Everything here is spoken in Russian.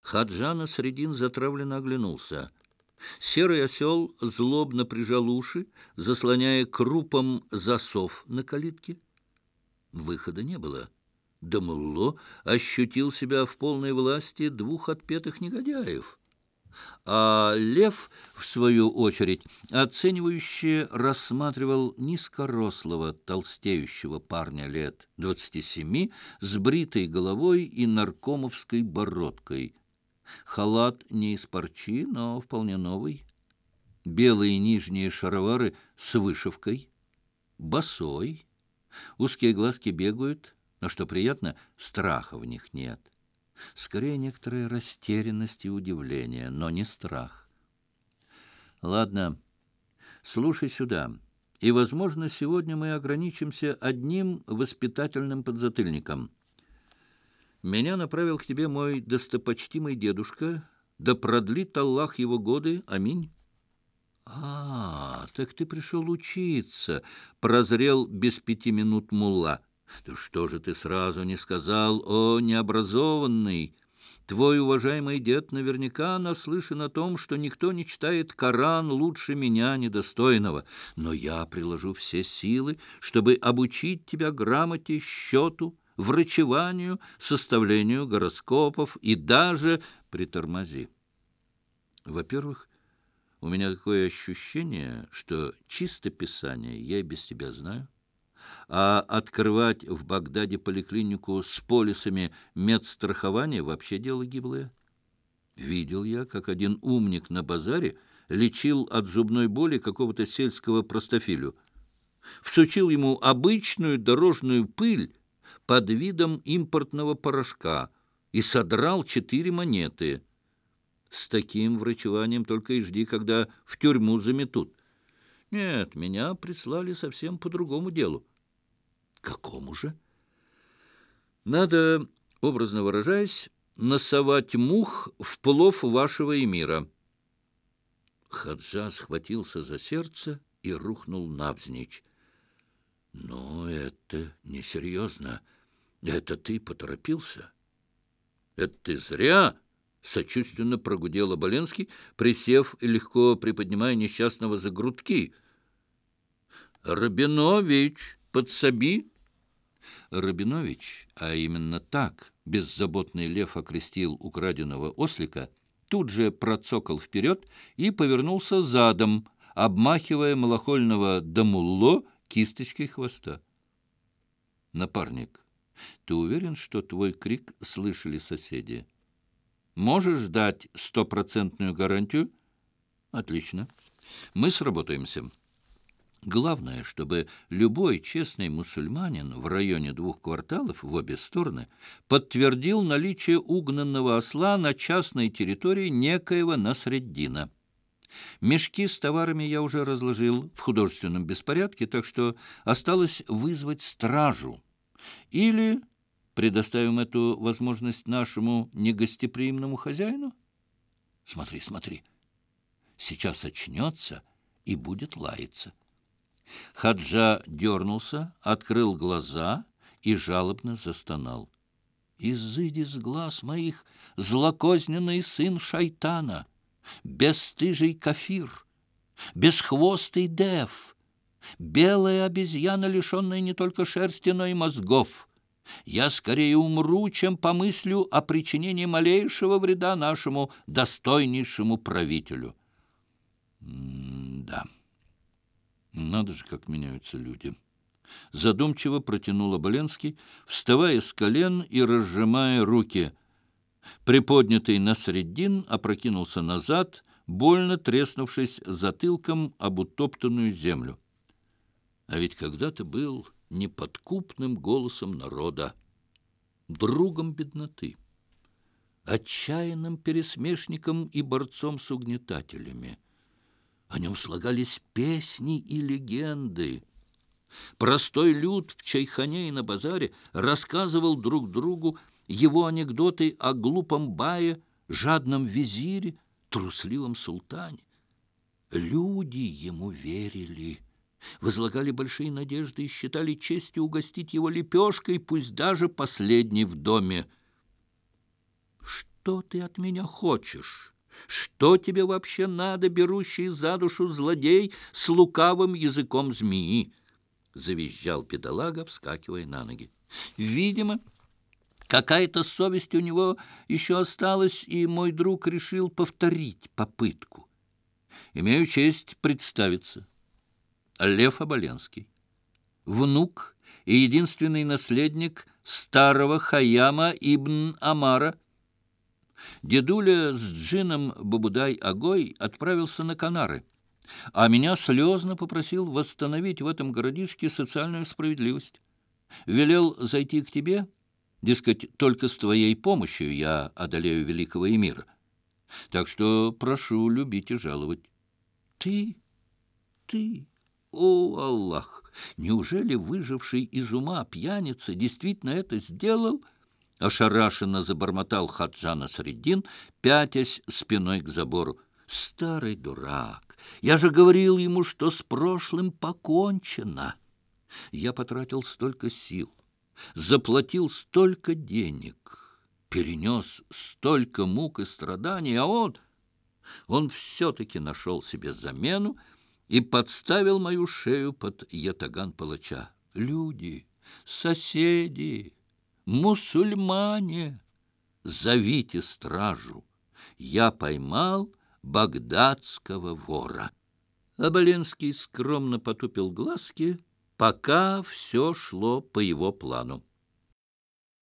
Хаджа Насреддин затравленно оглянулся. Серый осел злобно прижал уши, заслоняя крупом засов на калитке. Выхода не было. Дамулло ощутил себя в полной власти двух отпетых негодяев. А лев, в свою очередь, оценивающе рассматривал низкорослого, толстеющего парня лет 27 с бритой головой и наркомовской бородкой. Халат не из парчи, но вполне новый. Белые нижние шаровары с вышивкой. Босой. Узкие глазки бегают, но, что приятно, страха в них нет. Скорее, некоторая растерянность и удивление, но не страх. Ладно, слушай сюда. И, возможно, сегодня мы ограничимся одним воспитательным подзатыльником. Меня направил к тебе мой достопочтимый дедушка, да продлит Аллах его годы, аминь. Так ты пришел учиться, прозрел без 5 минут мулла. Да что же ты сразу не сказал, о необразованный? Твой уважаемый дед наверняка наслышан о том, что никто не читает Коран лучше меня, недостойного. Но я приложу все силы, чтобы обучить тебя грамоте, счету, врачеванию, составлению гороскопов и даже притормози. Во-первых, у меня такое ощущение, что чистописание я и без тебя знаю. А открывать в Багдаде поликлинику с полисами медстрахования вообще дело гиблое. Видел я, как один умник на базаре лечил от зубной боли какого-то сельского простофилю. Всучил ему обычную дорожную пыль под видом импортного порошка и содрал 4 монеты. С таким врачеванием только и жди, когда в тюрьму заметут. Нет, меня прислали совсем по другому делу. Какому же? Надо, образно выражаясь, насовать мух в плов вашего эмира. Хаджа схватился за сердце и рухнул навзничь. Но это несерьезно. Это ты поторопился? Это ты зря, сочувственно прогудел Оболенский, присев и легко приподнимая несчастного за грудки. Рабинович, подсоби. Рабинович, а именно так беззаботный лев окрестил украденного ослика, тут же процокал вперед и повернулся задом, обмахивая малохольного дамулло кисточкой хвоста. Напарник, ты уверен, что твой крик слышали соседи? Можешь дать 100% гарантию? Отлично. Мы сработаемся. Главное, чтобы любой честный мусульманин в районе 2 кварталов в обе стороны подтвердил наличие угнанного осла на частной территории некоего Насреддина. Мешки с товарами я уже разложил в художественном беспорядке, так что осталось вызвать стражу. Или предоставим эту возможность нашему негостеприимному хозяину? Смотри, смотри. Сейчас очнется и будет лаяться. Хаджа дернулся, открыл глаза и жалобно застонал. «Изыди с глаз моих, злокозненный сын шайтана, бесстыжий кафир, бесхвостый дев, белая обезьяна, лишенная не только шерсти, но и мозгов. Я скорее умру, чем помыслю о причинении малейшего вреда нашему достойнейшему правителю». Да. Надо же, как меняются люди. Задумчиво протянул Оболенский, вставая с колен и разжимая руки. Приподнятый Насреддин опрокинулся назад, больно треснувшись затылком об утоптанную землю. А ведь когда-то был неподкупным голосом народа, другом бедноты, отчаянным пересмешником и борцом с угнетателями. О нем слагались песни и легенды. Простой люд в чайхане и на базаре рассказывал друг другу его анекдоты о глупом бае, жадном визире, трусливом султане. Люди ему верили, возлагали большие надежды и считали честью угостить его лепешкой, пусть даже последней в доме. что ты от меня хочешь? Что тебе вообще надо, берущий за душу злодей с лукавым языком змеи?» — завизжал бедолага, вскакивая на ноги. Видимо, какая-то совесть у него еще осталась, и мой друг решил повторить попытку. Имею честь представиться. Лев Оболенский, внук и единственный наследник старого Хайяма ибн Амара. Дедуля с джином Бабудай-Агой отправился на Канары, а меня слезно попросил восстановить в этом городишке социальную справедливость. Велел зайти к тебе, дескать, только с твоей помощью я одолею великого эмира. Так что прошу любить и жаловать. Ты, о Аллах, неужели выживший из ума пьяница действительно это сделал? Ошарашенно забормотал Хаджа Насреддин, пятясь спиной к забору. Старый дурак! Я же говорил ему, что с прошлым покончено. Я потратил столько сил, заплатил столько денег, перенес столько мук и страданий, а он все-таки нашел себе замену и подставил мою шею под ятаган палача. Люди, соседи, мусульмане, зовите стражу. Я поймал багдадского вора. Оболенский скромно потупил глазки, пока все шло по его плану.